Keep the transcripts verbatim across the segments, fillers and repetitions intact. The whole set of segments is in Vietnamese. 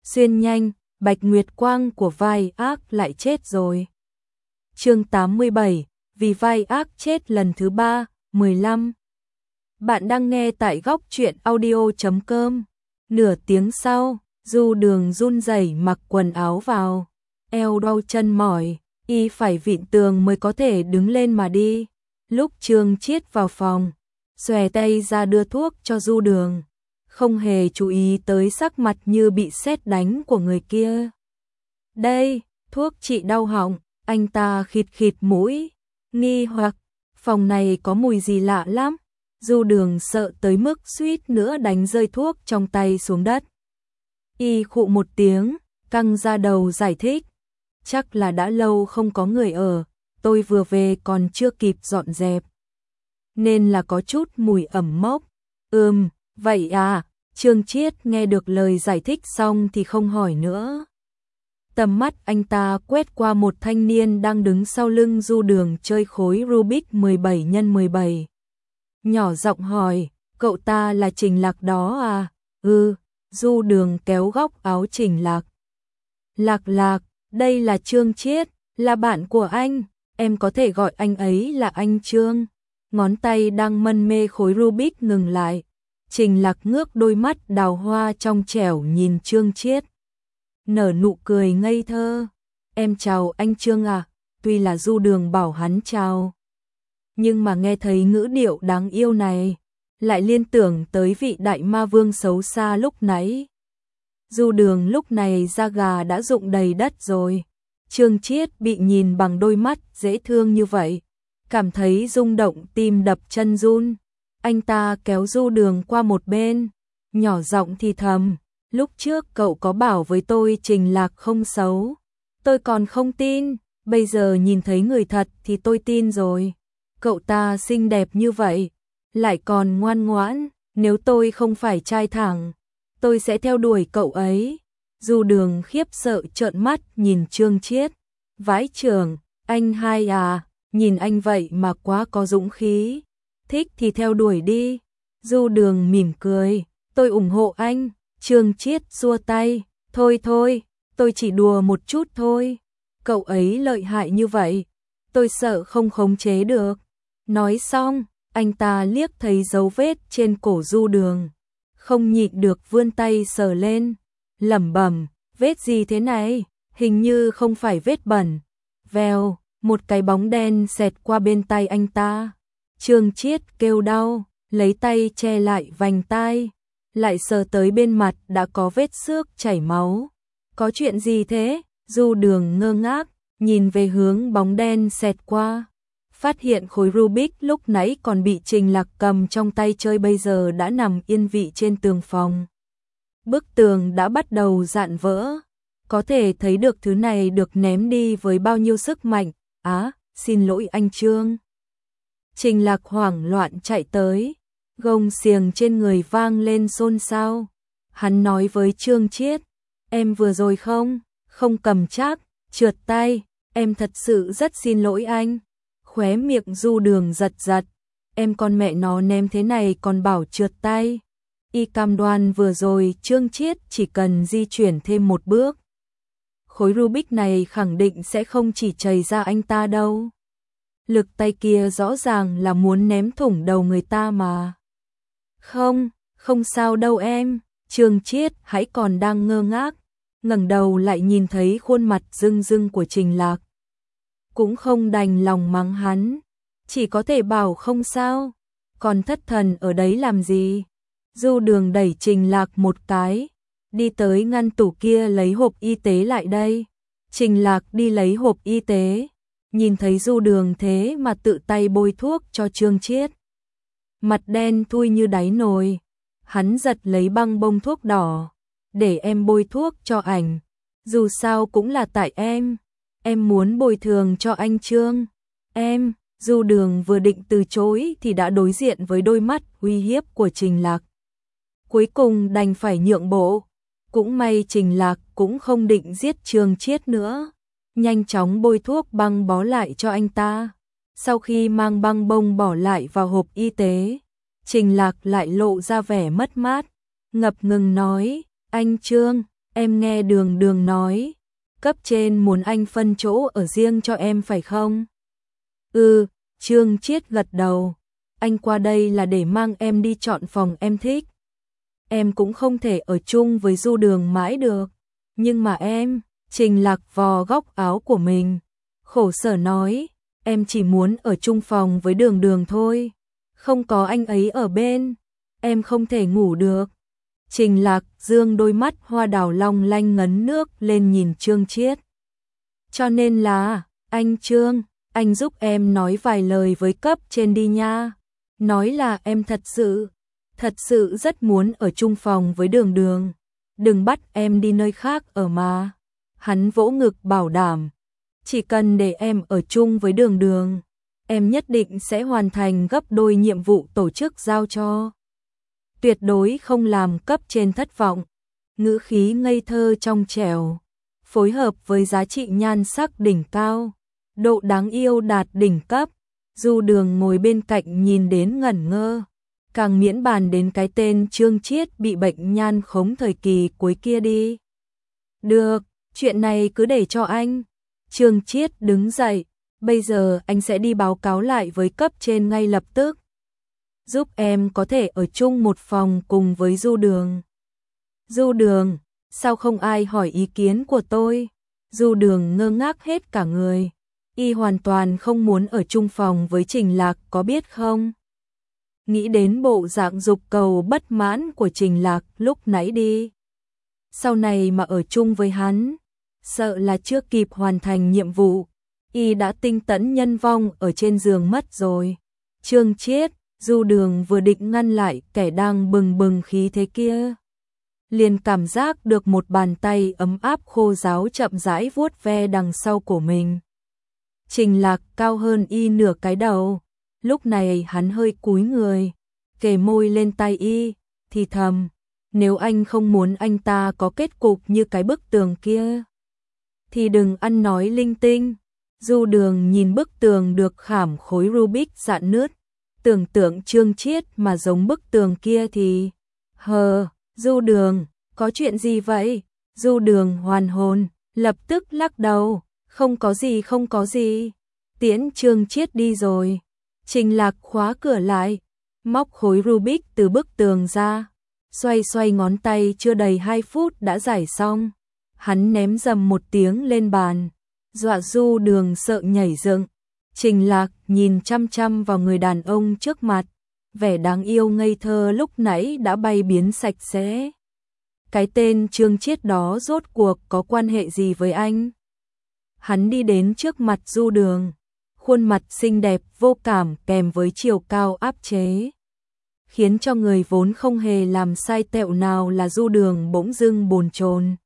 xuyên nhanh, Bạch Nguyệt Quang của vai ác lại chết rồi. Chương tám mươi bảy, vì vai ác chết lần thứ ba, mười lăm. Bạn đang nghe tại góc truyện audio chấm com. Nửa tiếng sau, Du Đường run rẩy mặc quần áo vào, eo đau chân mỏi, y phải vịn tường mới có thể đứng lên mà đi. Lúc Trương Chiết vào phòng, xòe tay ra đưa thuốc cho Du Đường, không hề chú ý tới sắc mặt như bị sét đánh của người kia. Đây, thuốc trị đau họng. Anh ta khịt khịt mũi, nghi hoặc, phòng này có mùi gì lạ lắm. Du Đường sợ tới mức suýt nữa đánh rơi thuốc trong tay xuống đất. Y khụ một tiếng, căng ra đầu giải thích. Chắc là đã lâu không có người ở, tôi vừa về còn chưa kịp dọn dẹp, nên là có chút mùi ẩm mốc. Ừm, vậy à, Trương Chiết nghe được lời giải thích xong thì không hỏi nữa. Tầm mắt anh ta quét qua một thanh niên đang đứng sau lưng Du Đường chơi khối Rubik mười bảy nhân mười bảy. Nhỏ giọng hỏi, cậu ta là Trình Lạc đó à? Ừ, Du Đường kéo góc áo Trình Lạc. Lạc Lạc, đây là Trương Chiết, là bạn của anh, em có thể gọi anh ấy là anh Trương. Ngón tay đang mân mê khối Rubik ngừng lại. Trình Lạc ngước đôi mắt đào hoa trong trẻo nhìn Trương Chiết, nở nụ cười ngây thơ. Em chào anh Trương à? Tuy là Du Đường bảo hắn chào, nhưng mà nghe thấy ngữ điệu đáng yêu này, lại liên tưởng tới vị đại ma vương xấu xa lúc nãy. Du Đường lúc này da gà đã rụng đầy đất rồi. Trương Chiết bị nhìn bằng đôi mắt dễ thương như vậy, cảm thấy rung động tim đập chân run. Anh ta kéo Du Đường qua một bên, nhỏ giọng thì thầm. Lúc trước cậu có bảo với tôi Trình Lạc không xấu, tôi còn không tin, bây giờ nhìn thấy người thật thì tôi tin rồi. Cậu ta xinh đẹp như vậy, lại còn ngoan ngoãn, nếu tôi không phải trai thẳng, tôi sẽ theo đuổi cậu ấy. Du Đường khiếp sợ trợn mắt nhìn Trương Chiết. Vãi chưởng, anh hai à, nhìn anh vậy mà quá có dũng khí, thích thì theo đuổi đi. Du Đường mỉm cười, tôi ủng hộ anh. Trương Chiết xua tay, thôi thôi, tôi chỉ đùa một chút thôi. Cậu ấy lợi hại như vậy, tôi sợ không khống chế được. Nói xong, anh ta liếc thấy dấu vết trên cổ Du Đường, không nhịn được vươn tay sờ lên, lẩm bẩm, vết gì thế này, hình như không phải vết bẩn. Vèo, một cái bóng đen xẹt qua bên tay anh ta. Trương Chiết kêu đau, lấy tay che lại vành tai, lại sờ tới bên mặt đã có vết xước chảy máu. Có chuyện gì thế? Du Đường ngơ ngác, nhìn về hướng bóng đen xẹt qua, phát hiện khối Rubik lúc nãy còn bị Trình Lạc cầm trong tay chơi bây giờ đã nằm yên vị trên tường phòng. Bức tường đã bắt đầu rạn vỡ, có thể thấy được thứ này được ném đi với bao nhiêu sức mạnh. Á, à, xin lỗi anh Trương. Trình Lạc hoảng loạn chạy tới, gông xiềng trên người vang lên xôn xao. Hắn nói với Trương Chiết, em vừa rồi không, không cầm chắc, trượt tay, em thật sự rất xin lỗi anh. Khóe miệng Du Đường giật giật, em con mẹ nó ném thế này còn bảo trượt tay. Y cam đoan vừa rồi Trương Chiết chỉ cần di chuyển thêm một bước, khối Rubik này khẳng định sẽ không chỉ chảy ra anh ta đâu. Lực tay kia rõ ràng là muốn ném thủng đầu người ta mà. Không, không sao đâu em. Trương Chiết hãy còn đang ngơ ngác, ngẩng đầu lại nhìn thấy khuôn mặt rưng rưng của Trình Lạc, cũng không đành lòng mắng hắn, chỉ có thể bảo không sao, còn thất thần ở đấy làm gì. Du Đường đẩy Trình Lạc một cái, đi tới ngăn tủ kia lấy hộp y tế lại đây. Trình Lạc đi lấy hộp y tế, nhìn thấy Du Đường thế mà tự tay bôi thuốc cho Trương Chiết, mặt đen thui như đáy nồi. Hắn giật lấy băng bông thuốc đỏ, để em bôi thuốc cho ảnh, dù sao cũng là tại em, em muốn bồi thường cho anh Trương. Em, Du Đường vừa định từ chối thì đã đối diện với đôi mắt uy hiếp của Trình Lạc. Cuối cùng đành phải nhượng bộ, cũng may Trình Lạc cũng không định giết Trương Chiết nữa, nhanh chóng bôi thuốc băng bó lại cho anh ta. Sau khi mang băng bông bỏ lại vào hộp y tế, Trình Lạc lại lộ ra vẻ mất mát, ngập ngừng nói, anh Trương, Em nghe Đường Đường nói, cấp trên muốn anh phân chỗ ở riêng cho em phải không? Ừ, Trương Chiết gật đầu. Anh qua đây là để mang em đi chọn phòng em thích. Em cũng không thể ở chung với Du Đường mãi được. Nhưng mà em, Trình Lạc vò góc áo của mình, khổ sở nói, em chỉ muốn ở chung phòng với Đường Đường thôi. Không có anh ấy ở bên, em không thể ngủ được. Trình Lạc dương đôi mắt hoa đào long lanh ngấn nước lên nhìn Trương Chiết. Cho nên là, anh Trương, anh giúp em nói vài lời với cấp trên đi nha. Nói là em thật sự, thật sự rất muốn ở chung phòng với Đường Đường. Đừng bắt em đi nơi khác ở mà. Hắn vỗ ngực bảo đảm, chỉ cần để em ở chung với Đường Đường, em nhất định sẽ hoàn thành gấp đôi nhiệm vụ tổ chức giao cho. Tuyệt đối không làm cấp trên thất vọng. Ngữ khí ngây thơ trong trẻo, phối hợp với giá trị nhan sắc đỉnh cao, độ đáng yêu đạt đỉnh cấp. Du Đường ngồi bên cạnh nhìn đến ngẩn ngơ, càng miễn bàn đến cái tên Trương Chiết bị bệnh nhan khống thời kỳ cuối kia đi. Được, chuyện này cứ để cho anh. Trương Chiết đứng dậy, bây giờ anh sẽ đi báo cáo lại với cấp trên ngay lập tức. Giúp em có thể ở chung một phòng cùng với Du Đường. Du Đường, sao không ai hỏi ý kiến của tôi? Du Đường ngơ ngác hết cả người. Y hoàn toàn không muốn ở chung phòng với Trình Lạc có biết không? Nghĩ đến bộ dạng dục cầu bất mãn của Trình Lạc lúc nãy đi. Sau này mà ở chung với hắn, sợ là chưa kịp hoàn thành nhiệm vụ, Y đã tinh tấn nhân vong ở trên giường mất rồi. Trương Chiết, Du Đường vừa định ngăn lại kẻ đang bừng bừng khí thế kia, liền cảm giác được một bàn tay ấm áp khô ráo chậm rãi vuốt ve đằng sau của mình. Trình Lạc cao hơn Y nửa cái đầu, lúc này hắn hơi cúi người, kề môi lên tay Y, thì thầm, nếu anh không muốn anh ta có kết cục như cái bức tường kia, thì đừng ăn nói linh tinh. Du Đường nhìn bức tường được khảm khối Rubik rạn nứt, tưởng tượng Trương Chiết mà giống bức tường kia thì... Hờ, Du Đường, có chuyện gì vậy? Du Đường hoàn hồn, lập tức lắc đầu, không có gì không có gì. Tiễn Trương Chiết đi rồi. Trình Lạc khóa cửa lại, móc khối Rubik từ bức tường ra, xoay xoay ngón tay chưa đầy hai phút đã giải xong. Hắn ném dầm một tiếng lên bàn, dọa Du Đường sợ nhảy dựng. Trình Lạc nhìn chăm chăm vào người đàn ông trước mặt, vẻ đáng yêu ngây thơ lúc nãy đã bay biến sạch sẽ. Cái tên Trương Chiết đó rốt cuộc có quan hệ gì với anh? Hắn đi đến trước mặt Du Đường, khuôn mặt xinh đẹp vô cảm kèm với chiều cao áp chế, khiến cho người vốn không hề làm sai tẹo nào là Du Đường bỗng dưng bồn chồn.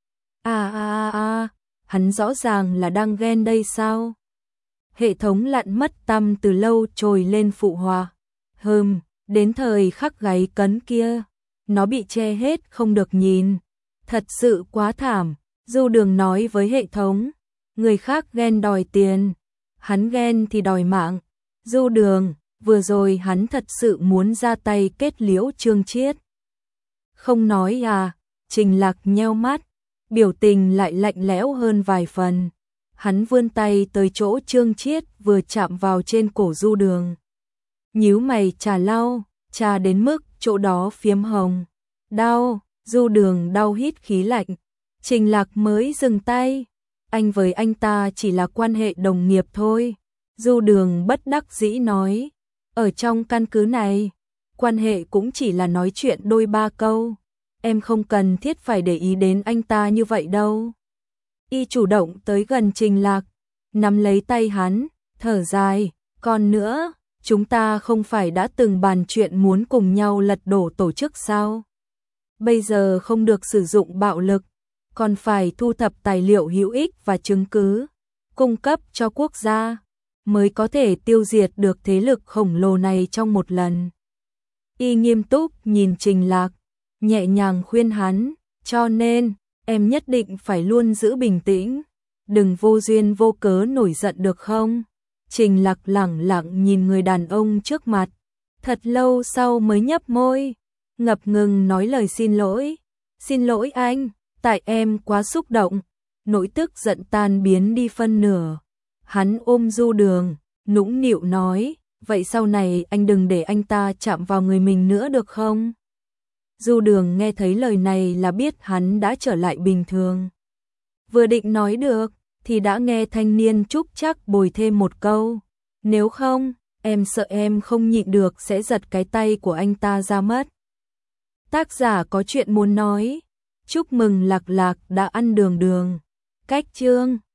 À à à, hắn rõ ràng là đang ghen đây sao? Hệ thống lặn mất tăm từ lâu trồi lên phụ hòa. Hừm, đến thời khắc gáy cấn kia, nó bị che hết không được nhìn. Thật sự quá thảm. Du Đường nói với hệ thống, người khác ghen đòi tiền, hắn ghen thì đòi mạng. Du Đường, vừa rồi hắn thật sự muốn ra tay kết liễu Trương Chiết. Không nói à? Trình Lạc nheo mắt, biểu tình lại lạnh lẽo hơn vài phần. Hắn vươn tay tới chỗ Trương Chiết vừa chạm vào trên cổ Du Đường. Nhíu mày chà lau, chà đến mức chỗ đó phiếm hồng. Đau, Du Đường đau hít khí lạnh. Trình Lạc mới dừng tay. Anh với anh ta chỉ là quan hệ đồng nghiệp thôi. Du Đường bất đắc dĩ nói. Ở trong căn cứ này, quan hệ cũng chỉ là nói chuyện đôi ba câu. Em không cần thiết phải để ý đến anh ta như vậy đâu. Y chủ động tới gần Trình Lạc, nắm lấy tay hắn, thở dài. Còn nữa, chúng ta không phải đã từng bàn chuyện muốn cùng nhau lật đổ tổ chức sao? Bây giờ không được sử dụng bạo lực, còn phải thu thập tài liệu hữu ích và chứng cứ, cung cấp cho quốc gia, mới có thể tiêu diệt được thế lực khổng lồ này trong một lần. Y nghiêm túc nhìn Trình Lạc, nhẹ nhàng khuyên hắn, cho nên, em nhất định phải luôn giữ bình tĩnh, đừng vô duyên vô cớ nổi giận được không? Trình Lạc lẳng lặng nhìn người đàn ông trước mặt, thật lâu sau mới nhấp môi, ngập ngừng nói lời xin lỗi. Xin lỗi anh, Tại em quá xúc động, nỗi tức giận tan biến đi phân nửa. Hắn ôm Du Đường, nũng nịu nói, vậy sau này anh đừng để anh ta chạm vào người mình nữa được không? Du Đường nghe thấy lời này là biết hắn đã trở lại bình thường. Vừa định nói được, thì đã nghe thanh niên Trúc Trắc bồi thêm một câu. Nếu không, em sợ em không nhịn được sẽ giật cái tay của anh ta ra mất. Tác giả có chuyện muốn nói. Chúc mừng Lạc Lạc đã ăn đường đường. Cách chương